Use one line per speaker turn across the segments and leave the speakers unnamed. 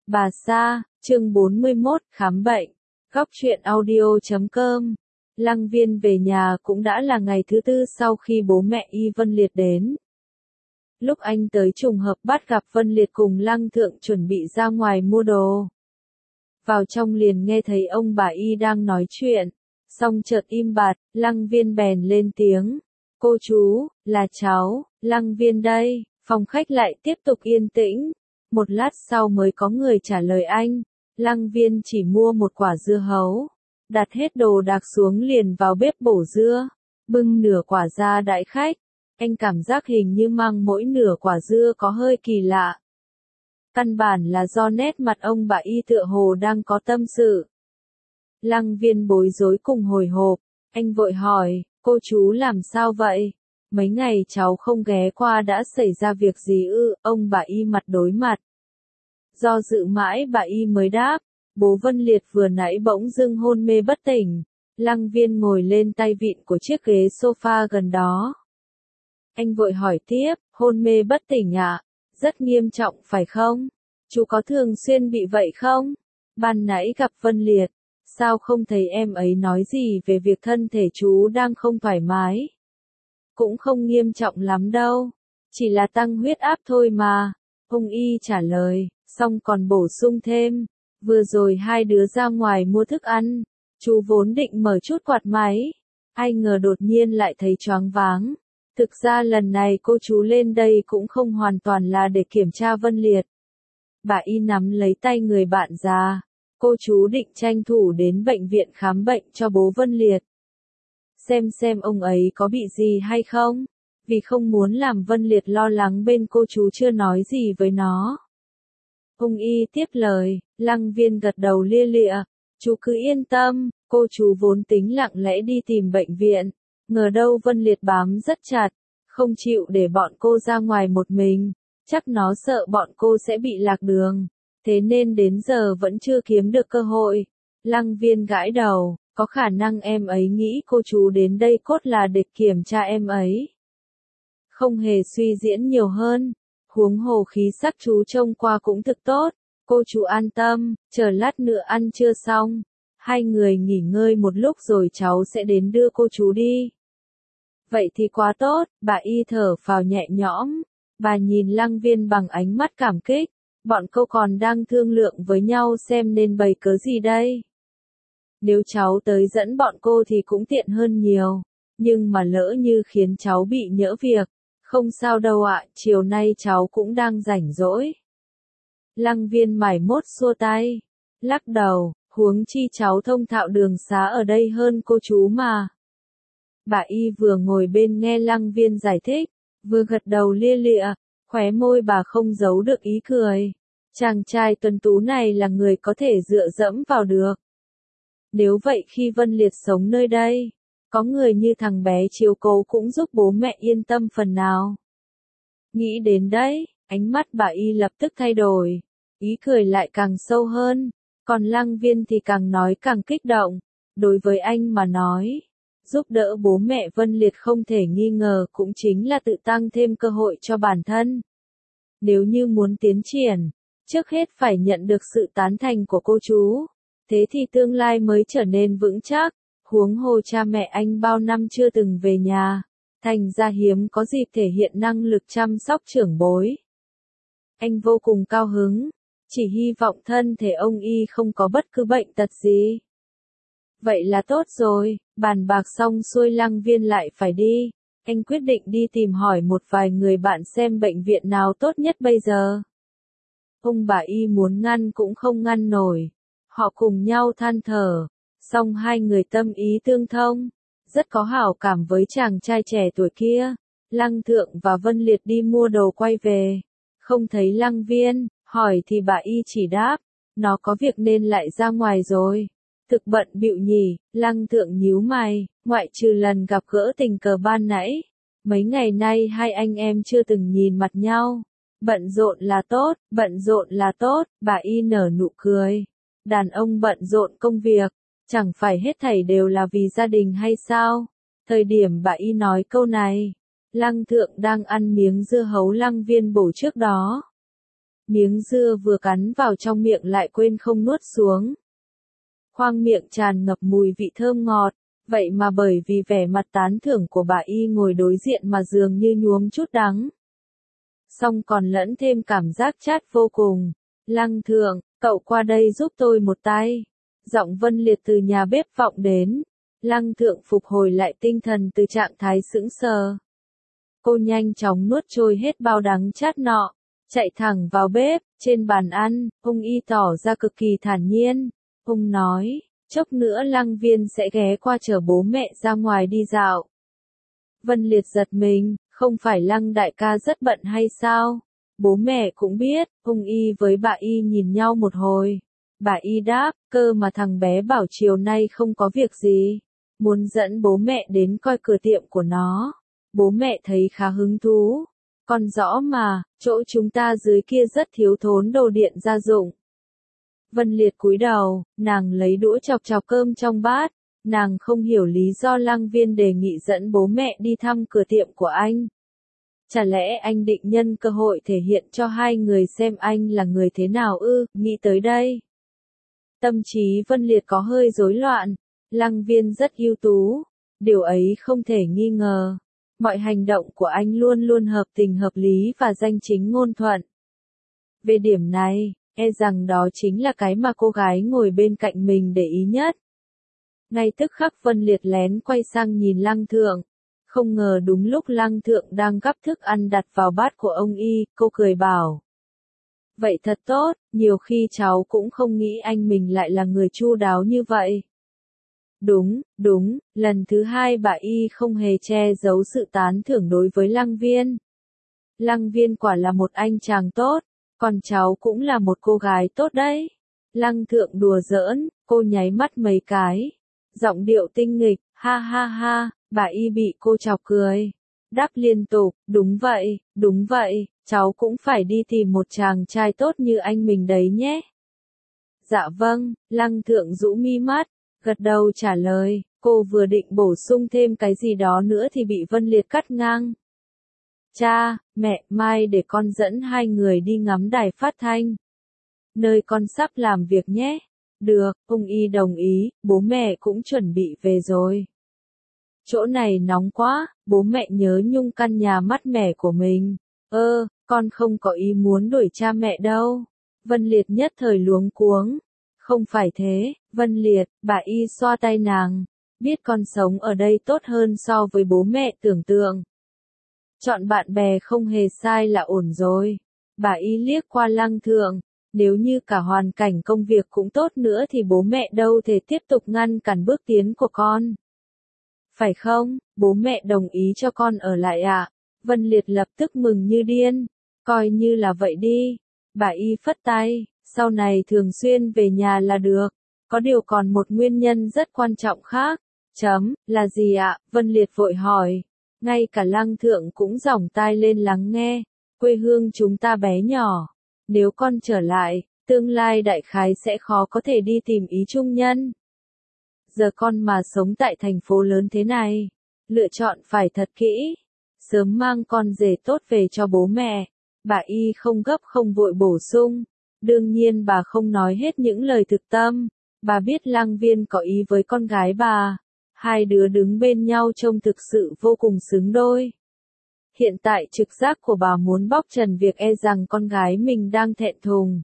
Bà Sa, chương 41, khám bệnh. Góc truyện audio.com. Lăng Viên về nhà cũng đã là ngày thứ tư sau khi bố mẹ Y Vân Liệt đến. Lúc anh tới trùng hợp bắt gặp Vân Liệt cùng Lăng Thượng chuẩn bị ra ngoài mua đồ. Vào trong liền nghe thấy ông bà Y đang nói chuyện, xong chợt im bặt, Lăng Viên bèn lên tiếng. Cô chú, là cháu, Lăng Viên đây. Phòng khách lại tiếp tục yên tĩnh. Một lát sau mới có người trả lời anh. Lăng Viên chỉ mua một quả dưa hấu. Đặt hết đồ đạc xuống liền vào bếp bổ dưa. Bưng nửa quả ra đãi khách. Anh cảm giác hình như mang mỗi nửa quả dưa có hơi kỳ lạ. Căn bản là do nét mặt ông bà Y tựa hồ đang có tâm sự. Lăng Viên bối rối cùng hồi hộp. Anh vội hỏi, cô chú làm sao vậy? Mấy ngày cháu không ghé qua đã xảy ra việc gì ư? Ông bà Y mặt đối mặt. Do dự mãi bà Y mới đáp, bố Vân Liệt vừa nãy bỗng dưng hôn mê bất tỉnh. Lăng Viên ngồi lên tay vịn của chiếc ghế sofa gần đó. Anh vội hỏi tiếp, hôn mê bất tỉnh ạ? Rất nghiêm trọng phải không? Chú có thường xuyên bị vậy không? Ban nãy gặp Vân Liệt, sao không thấy em ấy nói gì về việc thân thể chú đang không thoải mái? Cũng không nghiêm trọng lắm đâu, chỉ là tăng huyết áp thôi mà. Ông Y trả lời, xong còn bổ sung thêm, vừa rồi hai đứa ra ngoài mua thức ăn, chú vốn định mở chút quạt máy, ai ngờ đột nhiên lại thấy choáng váng. Thực ra lần này cô chú lên đây cũng không hoàn toàn là để kiểm tra Vân Liệt. Bà Y nắm lấy tay người bạn già, cô chú định tranh thủ đến bệnh viện khám bệnh cho bố Vân Liệt. Xem ông ấy có bị gì hay không, vì không muốn làm Vân Liệt lo lắng bên cô chú chưa nói gì với nó. Ông Y tiếp lời, Lăng Viên gật đầu lia lịa, chú cứ yên tâm, cô chú vốn tính lặng lẽ đi tìm bệnh viện, ngờ đâu Vân Liệt bám rất chặt, không chịu để bọn cô ra ngoài một mình, chắc nó sợ bọn cô sẽ bị lạc đường, thế nên đến giờ vẫn chưa kiếm được cơ hội. Lăng Viên gãi đầu, có khả năng em ấy nghĩ cô chú đến đây cốt là để kiểm tra em ấy. Không hề suy diễn nhiều hơn, huống hồ khí sắc chú trông qua cũng thực tốt, cô chú an tâm, chờ lát nữa ăn trưa xong, hai người nghỉ ngơi một lúc rồi cháu sẽ đến đưa cô chú đi. Vậy thì quá tốt, bà Y thở phào nhẹ nhõm, bà nhìn Lăng Viên bằng ánh mắt cảm kích, bọn cô còn đang thương lượng với nhau xem nên bày cớ gì đây. Nếu cháu tới dẫn bọn cô thì cũng tiện hơn nhiều, nhưng mà lỡ như khiến cháu bị nhỡ việc, không sao đâu ạ, chiều nay cháu cũng đang rảnh rỗi. Lăng Viên mải mốt xua tay, lắc đầu, huống chi cháu thông thạo đường xá ở đây hơn cô chú mà. Bà Y vừa ngồi bên nghe Lăng Viên giải thích, vừa gật đầu lia lịa, khóe môi bà không giấu được ý cười. Chàng trai tuấn tú này là người có thể dựa dẫm vào được. Nếu vậy khi Vân Liệt sống nơi đây, có người như thằng bé chiếu cố cũng giúp bố mẹ yên tâm phần nào. Nghĩ đến đấy, ánh mắt bà Y lập tức thay đổi, ý cười lại càng sâu hơn, còn Lăng Viên thì càng nói càng kích động. Đối với anh mà nói, giúp đỡ bố mẹ Vân Liệt không thể nghi ngờ cũng chính là tự tăng thêm cơ hội cho bản thân. Nếu như muốn tiến triển, trước hết phải nhận được sự tán thành của cô chú, thế thì tương lai mới trở nên vững chắc. Huống hồ cha mẹ anh bao năm chưa từng về nhà, thành ra hiếm có dịp thể hiện năng lực chăm sóc trưởng bối. Anh vô cùng cao hứng, chỉ hy vọng thân thể ông Y không có bất cứ bệnh tật gì. Vậy là tốt rồi, bàn bạc xong xuôi Lăng Viên lại phải đi. Anh quyết định đi tìm hỏi một vài người bạn xem bệnh viện nào tốt nhất bây giờ. Ông bà Y muốn ngăn cũng không ngăn nổi. Họ cùng nhau than thở, song hai người tâm ý tương thông, rất có hảo cảm với chàng trai trẻ tuổi kia. Lăng Thượng và Vân Liệt đi mua đồ quay về, không thấy Lăng Viên, hỏi thì bà Y chỉ đáp, nó có việc nên lại ra ngoài rồi. Thực bận bịu nhỉ, Lăng Thượng nhíu mày, ngoại trừ lần gặp gỡ tình cờ ban nãy, mấy ngày nay hai anh em chưa từng nhìn mặt nhau. Bận rộn là tốt, bà Y nở nụ cười. Đàn ông bận rộn công việc, chẳng phải hết thảy đều là vì gia đình hay sao? Thời điểm bà Y nói câu này, Lăng Thượng đang ăn miếng dưa hấu Lăng Viên bổ trước đó. Miếng dưa vừa cắn vào trong miệng lại quên không nuốt xuống. Khoang miệng tràn ngập mùi vị thơm ngọt, vậy mà bởi vì vẻ mặt tán thưởng của bà y ngồi đối diện mà dường như nhuốm chút đắng. Xong còn lẫn thêm cảm giác chát vô cùng. Lăng Thượng, cậu qua đây giúp tôi một tay. Giọng Vân Liệt từ nhà bếp vọng đến. Lăng Thượng phục hồi lại tinh thần từ trạng thái sững sờ. Cô nhanh chóng nuốt trôi hết bao đắng chát nọ, chạy thẳng vào bếp. Trên bàn ăn, ông y tỏ ra cực kỳ thản nhiên. Ông nói, chốc nữa Lăng Viên sẽ ghé qua chở bố mẹ ra ngoài đi dạo. Vân Liệt giật mình, không phải Lăng đại ca rất bận hay sao? Bố mẹ cũng biết. Ông y với bà y nhìn nhau một hồi. Bà y đáp, cơ mà thằng bé bảo chiều nay không có việc gì. Muốn dẫn bố mẹ đến coi cửa tiệm của nó. Bố mẹ thấy khá hứng thú. Còn rõ mà, chỗ chúng ta dưới kia rất thiếu thốn đồ điện gia dụng. Vân Liệt cúi đầu, nàng lấy đũa chọc chọc cơm trong bát. Nàng không hiểu lý do Lăng Viên đề nghị dẫn bố mẹ đi thăm cửa tiệm của anh. Chả lẽ anh định nhân cơ hội thể hiện cho hai người xem anh là người thế nào ư? Nghĩ tới đây, tâm trí Vân Liệt có hơi rối loạn. Lăng Viên rất ưu tú, điều ấy không thể nghi ngờ. Mọi hành động của anh luôn luôn hợp tình hợp lý và danh chính ngôn thuận. Về điểm này, e rằng đó chính là cái mà cô gái ngồi bên cạnh mình để ý nhất. Ngay tức khắc Vân Liệt lén quay sang nhìn Lăng Thượng. Không ngờ đúng lúc Lăng Thượng đang gắp thức ăn đặt vào bát của ông y, cô cười bảo. Vậy thật tốt, nhiều khi cháu cũng không nghĩ anh mình lại là người chu đáo như vậy. Đúng, lần thứ hai bà y không hề che giấu sự tán thưởng đối với Lăng Viên. Lăng Viên quả là một anh chàng tốt, còn cháu cũng là một cô gái tốt đấy. Lăng Thượng đùa giỡn, cô nháy mắt mấy cái. Giọng điệu tinh nghịch, ha ha ha, bà y bị cô chọc cười. Đáp liên tục, đúng vậy, cháu cũng phải đi tìm một chàng trai tốt như anh mình đấy nhé. Dạ vâng, Lăng Thượng rũ mi mắt, gật đầu trả lời, cô vừa định bổ sung thêm cái gì đó nữa thì bị Vân Liệt cắt ngang. Cha, mẹ, mai để con dẫn hai người đi ngắm đài phát thanh. Nơi con sắp làm việc nhé. Được, ông y đồng ý, bố mẹ cũng chuẩn bị về rồi. Chỗ này nóng quá, bố mẹ nhớ nhung căn nhà mát mẻ của mình. Con không có ý muốn đuổi cha mẹ đâu. Vân Liệt nhất thời luống cuống. Không phải thế, Vân Liệt, bà y xoa tay nàng. Biết con sống ở đây tốt hơn so với bố mẹ tưởng tượng. Chọn bạn bè không hề sai là ổn rồi. Bà y liếc qua Lăng Thượng. Nếu như cả hoàn cảnh công việc cũng tốt nữa thì bố mẹ đâu thể tiếp tục ngăn cản bước tiến của con. Phải không, bố mẹ đồng ý cho con ở lại ạ? Vân Liệt lập tức mừng như điên. Coi như là vậy đi. Bà y phất tay, sau này thường xuyên về nhà là được. Có điều còn một nguyên nhân rất quan trọng khác. Là gì ạ? Vân Liệt vội hỏi. Ngay cả Lăng Thượng cũng giỏng tai lên lắng nghe. Quê hương chúng ta bé nhỏ. Nếu con trở lại, tương lai đại khái sẽ khó có thể đi tìm ý trung nhân. Giờ con mà sống tại thành phố lớn thế này, lựa chọn phải thật kỹ. Sớm mang con rể tốt về cho bố mẹ. Bà y không gấp không vội bổ sung. Đương nhiên bà không nói hết những lời thực tâm. Bà biết Lăng Viên có ý với con gái bà. Hai đứa đứng bên nhau trông thực sự vô cùng xứng đôi. Hiện tại trực giác của bà muốn bóc trần việc e rằng con gái mình đang thẹn thùng.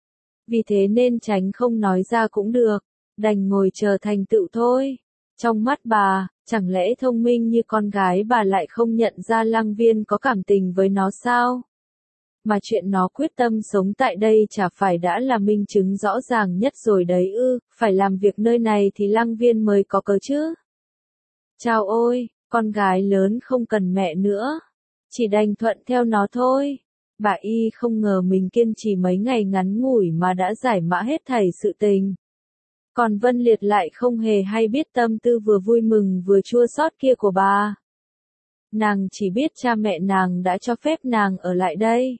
Vì thế nên tránh không nói ra cũng được, đành ngồi chờ thành tựu thôi. Trong mắt bà, chẳng lẽ thông minh như con gái bà lại không nhận ra Lăng Viên có cảm tình với nó sao? Mà chuyện nó quyết tâm sống tại đây chả phải đã là minh chứng rõ ràng nhất rồi đấy ư, phải làm việc nơi này thì Lăng Viên mới có cớ chứ. Chao ôi, con gái lớn không cần mẹ nữa. Chỉ đành thuận theo nó thôi. Bà y không ngờ mình kiên trì mấy ngày ngắn ngủi mà đã giải mã hết thảy sự tình. Còn Vân Liệt lại không hề hay biết tâm tư vừa vui mừng vừa chua xót kia của bà. Nàng chỉ biết cha mẹ nàng đã cho phép nàng ở lại đây.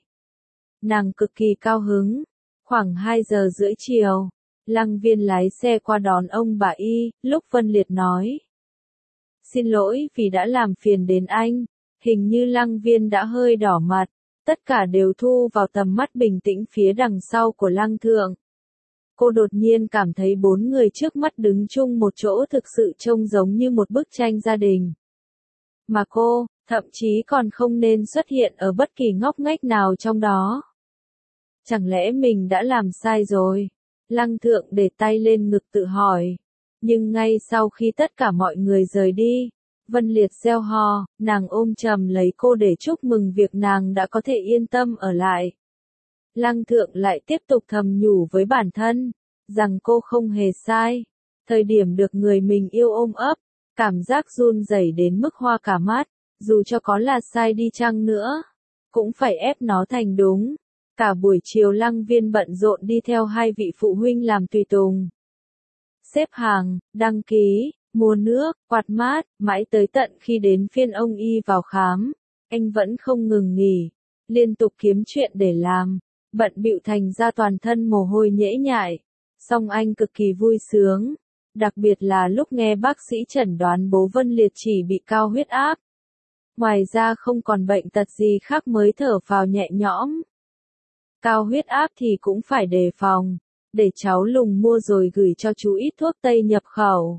Nàng cực kỳ cao hứng. Khoảng 2 giờ rưỡi chiều, Lăng Viên lái xe qua đón ông bà y, lúc Vân Liệt nói. Xin lỗi vì đã làm phiền đến anh. Hình như Lăng Viên đã hơi đỏ mặt. Tất cả đều thu vào tầm mắt bình tĩnh phía đằng sau của Lăng Thượng. Cô đột nhiên cảm thấy bốn người trước mắt đứng chung một chỗ thực sự trông giống như một bức tranh gia đình. Mà cô, thậm chí còn không nên xuất hiện ở bất kỳ ngóc ngách nào trong đó. Chẳng lẽ mình đã làm sai rồi? Lăng Thượng để tay lên ngực tự hỏi. Nhưng ngay sau khi tất cả mọi người rời đi, Vân Liệt reo hò, nàng ôm chầm lấy cô để chúc mừng việc nàng đã có thể yên tâm ở lại. Lăng Thượng lại tiếp tục thầm nhủ với bản thân, rằng cô không hề sai. Thời điểm được người mình yêu ôm ấp, cảm giác run rẩy đến mức hoa cả mắt, dù cho có là sai đi chăng nữa, cũng phải ép nó thành đúng. Cả buổi chiều Lăng Viên bận rộn đi theo hai vị phụ huynh làm tùy tùng. Xếp hàng, đăng ký, mua nước, quạt mát, mãi tới tận khi đến phiên ông y vào khám, anh vẫn không ngừng nghỉ, liên tục kiếm chuyện để làm, bận bịu thành ra toàn thân mồ hôi nhễ nhại. Song anh cực kỳ vui sướng, đặc biệt là lúc nghe bác sĩ chẩn đoán bố Vân Liệt chỉ bị cao huyết áp. Ngoài ra không còn bệnh tật gì khác mới thở phào nhẹ nhõm. Cao huyết áp thì cũng phải đề phòng, để cháu Lùng mua rồi gửi cho chú ít thuốc tây nhập khẩu.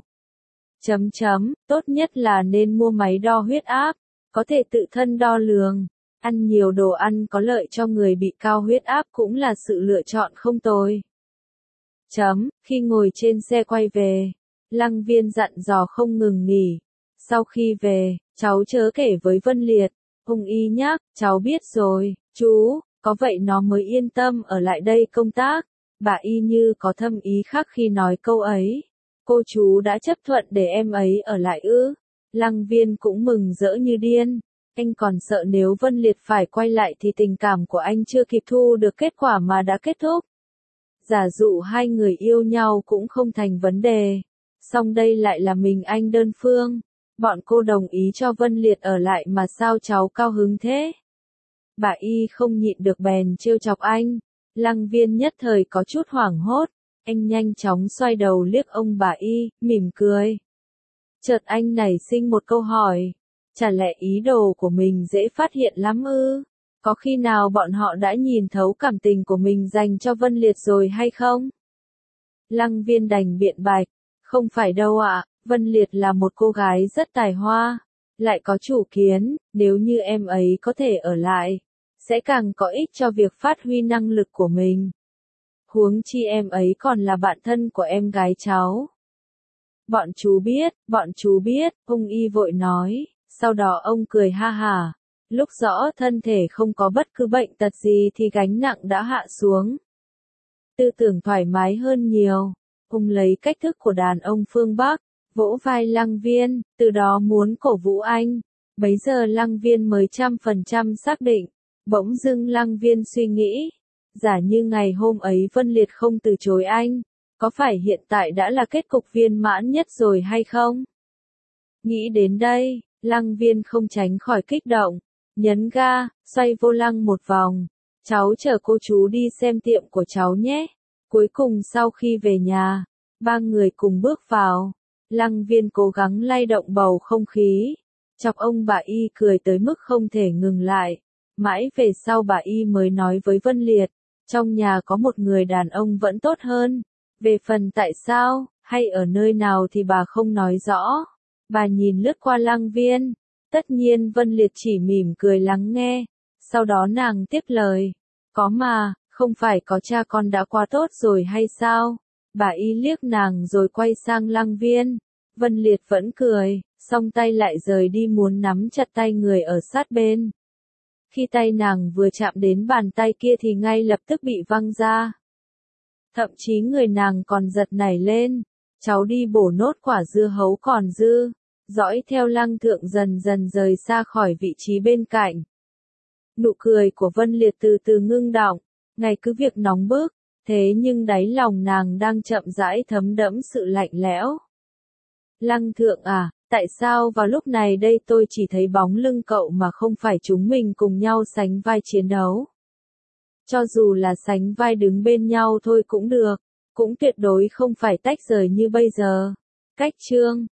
Tốt nhất là nên mua máy đo huyết áp, có thể tự thân đo lường. Ăn nhiều đồ ăn có lợi cho người bị cao huyết áp cũng là sự lựa chọn không tồi. Khi ngồi trên xe quay về, Lăng Viên dặn dò không ngừng nghỉ. Sau khi về, cháu chớ kể với Vân Liệt. Ông y nhắc, cháu biết rồi, chú, có vậy nó mới yên tâm ở lại đây công tác. Bà y như có thâm ý khác khi nói câu ấy. Cô chú đã chấp thuận để em ấy ở lại ư? Lăng Viên cũng mừng rỡ như điên. Anh còn sợ nếu Vân Liệt phải quay lại thì tình cảm của anh chưa kịp thu được kết quả mà đã kết thúc. Giả dụ hai người yêu nhau cũng không thành vấn đề. Song đây lại là mình anh đơn phương. Bọn cô đồng ý cho Vân Liệt ở lại mà sao cháu cao hứng thế? Bà y không nhịn được bèn trêu chọc anh. Lăng Viên nhất thời có chút hoảng hốt. Anh nhanh chóng xoay đầu liếc ông bà y, mỉm cười. Chợt anh nảy sinh một câu hỏi. Chả lẽ ý đồ của mình dễ phát hiện lắm ư? Có khi nào bọn họ đã nhìn thấu cảm tình của mình dành cho Vân Liệt rồi hay không? Lăng Viên đành biện bạch. Không phải đâu ạ, Vân Liệt là một cô gái rất tài hoa, lại có chủ kiến, nếu như em ấy có thể ở lại, sẽ càng có ích cho việc phát huy năng lực của mình. Huống chi em ấy còn là bạn thân của em gái cháu. Bọn chú biết, ông y vội nói, sau đó ông cười ha hả. Lúc rõ thân thể không có bất cứ bệnh tật gì thì gánh nặng đã hạ xuống. Tư tưởng thoải mái hơn nhiều. Ông lấy cách thức của đàn ông phương Bắc, vỗ vai Lăng Viên, từ đó muốn cổ vũ anh. Bấy giờ Lăng Viên mới 100% xác định. Bỗng dưng Lăng Viên suy nghĩ, giả như ngày hôm ấy Vân Liệt không từ chối anh, có phải hiện tại đã là kết cục viên mãn nhất rồi hay không? Nghĩ đến đây, Lăng Viên không tránh khỏi kích động, nhấn ga, xoay vô lăng một vòng. Cháu chở cô chú đi xem tiệm của cháu nhé. Cuối cùng sau khi về nhà, ba người cùng bước vào. Lăng Viên cố gắng lay động bầu không khí, chọc ông bà y cười tới mức không thể ngừng lại. Mãi về sau bà y mới nói với Vân Liệt, trong nhà có một người đàn ông vẫn tốt hơn. Về phần tại sao, hay ở nơi nào thì bà không nói rõ. Bà nhìn lướt qua Lăng Viên. Tất nhiên Vân Liệt chỉ mỉm cười lắng nghe. Sau đó nàng tiếp lời. Có mà, không phải có cha con đã quá tốt rồi hay sao? Bà y liếc nàng rồi quay sang Lăng Viên. Vân Liệt vẫn cười, song tay lại rời đi muốn nắm chặt tay người ở sát bên. Khi tay nàng vừa chạm đến bàn tay kia thì ngay lập tức bị văng ra. Thậm chí người nàng còn giật nảy lên. Cháu đi bổ nốt quả dưa hấu còn dư. Dõi theo Lăng Thượng dần dần rời xa khỏi vị trí bên cạnh. Nụ cười của Vân Liệt từ từ ngưng đọng. Ngày cứ việc nóng bức, thế nhưng đáy lòng nàng đang chậm rãi thấm đẫm sự lạnh lẽo. Lăng Thượng à, tại sao vào lúc này đây tôi chỉ thấy bóng lưng cậu mà không phải chúng mình cùng nhau sánh vai chiến đấu? Cho dù là sánh vai đứng bên nhau thôi cũng được, cũng tuyệt đối không phải tách rời như bây giờ. Cách chương